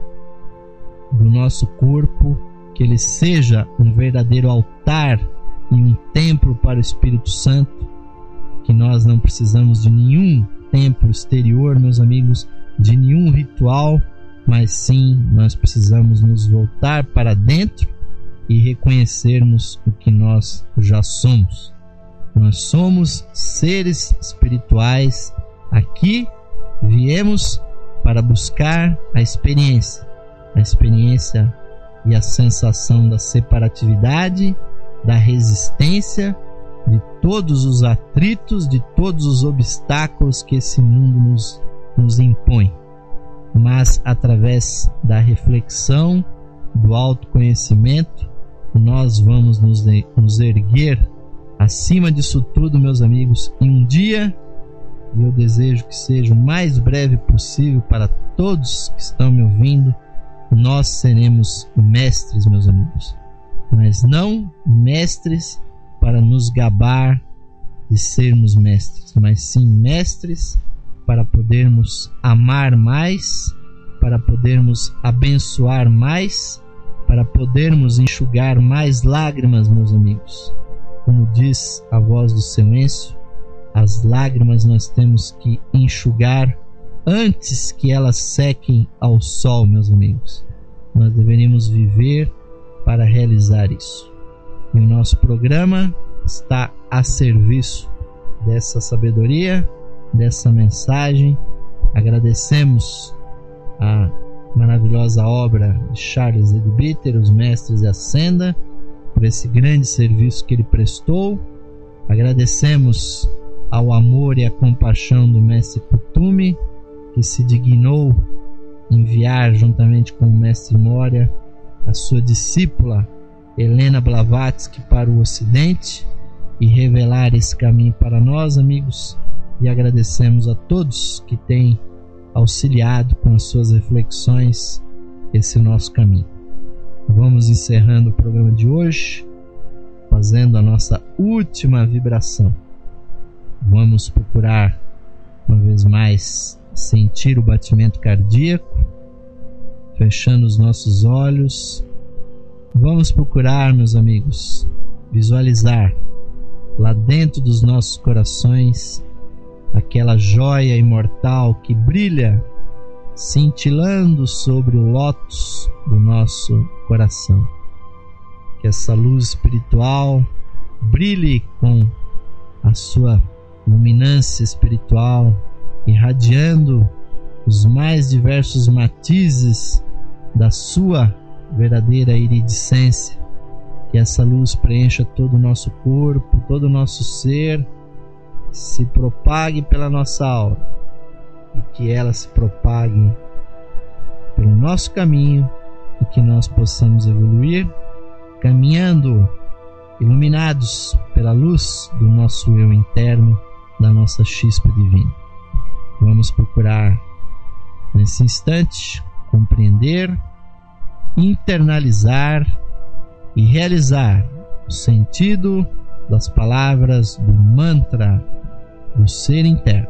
do nosso corpo que ele seja um verdadeiro altar e um templo para o Espírito Santo, que nós não precisamos de nenhum templo exterior, meus amigos, de nenhum ritual, mas sim nós precisamos nos voltar para dentro e reconhecermos o que nós já somos. Nós somos seres espirituais. Aqui viemos para buscar a experiência, a experiência e a sensação da separatividade, da resistência, de todos os atritos, de todos os obstáculos que esse mundo nos, nos impõe. Mas através da reflexão, do autoconhecimento, nós vamos nos, nos erguer acima disso tudo, meus amigos, em um dia, e eu desejo que seja o mais breve possível para todos que estão me ouvindo, nós seremos mestres, meus amigos, mas não mestres para nos gabar de sermos mestres, mas sim mestres para podermos amar mais, para podermos abençoar mais, para podermos enxugar mais lágrimas, meus amigos. Como diz a voz do silêncio, as lágrimas nós temos que enxugar antes que elas sequem ao sol, meus amigos. Nós deveríamos viver para realizar isso. E o nosso programa está a serviço dessa sabedoria, dessa mensagem. Agradecemos a maravilhosa obra de Charles Leadbeater, os Mestres de Ascenda, por esse grande serviço que ele prestou. Agradecemos ao amor e à compaixão do Mestre Kuthumi, que se dignou enviar juntamente com o Mestre Moria a sua discípula Helena Blavatsky para o Ocidente e revelar esse caminho para nós, amigos, e agradecemos a todos que têm auxiliado com as suas reflexões esse nosso caminho. Vamos encerrando o programa de hoje, fazendo a nossa última vibração. Vamos procurar, uma vez mais, sentir o batimento cardíaco, fechando os nossos olhos. Vamos procurar, meus amigos, visualizar lá dentro dos nossos corações aquela joia imortal que brilha, cintilando sobre o lótus do nosso coração. Que essa luz espiritual brilhe com a sua luminância espiritual, irradiando os mais diversos matizes da sua verdadeira iridescência. Que essa luz preencha todo o nosso corpo, todo o nosso ser, se propague pela nossa aura e que ela se propague pelo nosso caminho e que nós possamos evoluir caminhando iluminados pela luz do nosso eu interno, da nossa chispa divina. Vamos procurar nesse instante compreender, internalizar e realizar o sentido das palavras do mantra do ser interno.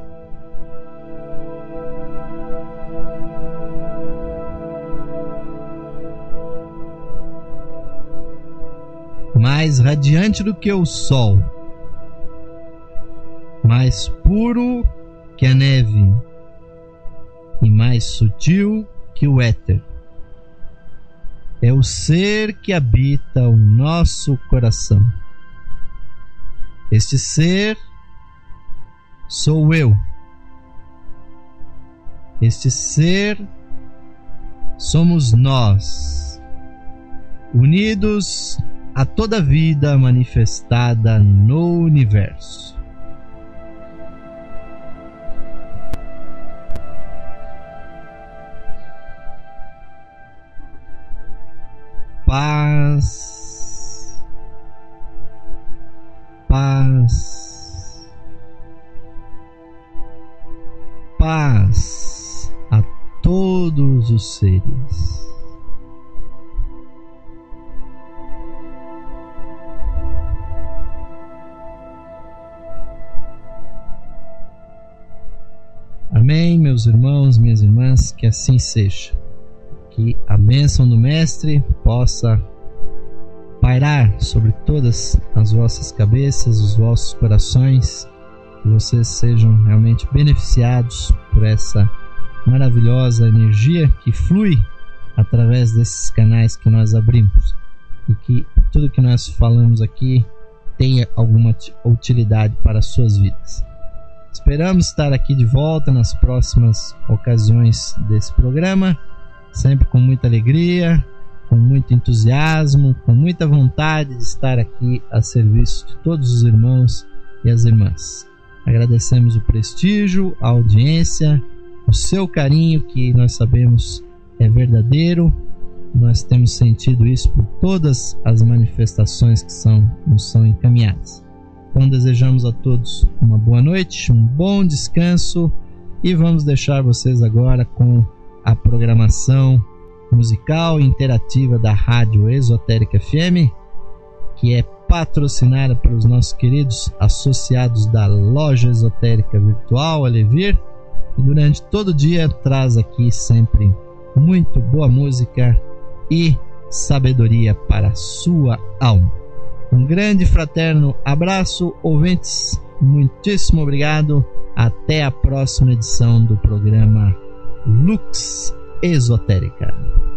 Mais radiante do que o sol, mais puro que a neve e mais sutil que o éter, é o ser que habita o nosso coração. Este ser sou eu. Este ser somos nós, unidos a toda vida manifestada no universo. Paz, paz, paz a todos os seres. Amém, meus irmãos, minhas irmãs, que assim seja. Que a bênção do Mestre possa pairar sobre todas as vossas cabeças, os vossos corações, que vocês sejam realmente beneficiados por essa maravilhosa energia que flui através desses canais que nós abrimos, e que tudo que nós falamos aqui tenha alguma utilidade para as suas vidas. Esperamos estar aqui de volta nas próximas ocasiões desse programa, sempre com muita alegria, com muito entusiasmo, com muita vontade de estar aqui a serviço de todos os irmãos e as irmãs. Agradecemos o prestígio, a audiência, o seu carinho, que nós sabemos é verdadeiro. Nós temos sentido isso por todas as manifestações que são, nos são encaminhadas. Então desejamos a todos uma boa noite, um bom descanso, e vamos deixar vocês agora com a programação musical e interativa da Rádio Esotérica F M, que é patrocinada pelos nossos queridos associados da Loja Esotérica Virtual, a Levir, e durante todo o dia traz aqui sempre muito boa música e sabedoria para a sua alma. Um grande e fraterno abraço, ouvintes, muitíssimo obrigado, até a próxima edição do programa Lux Esotérica.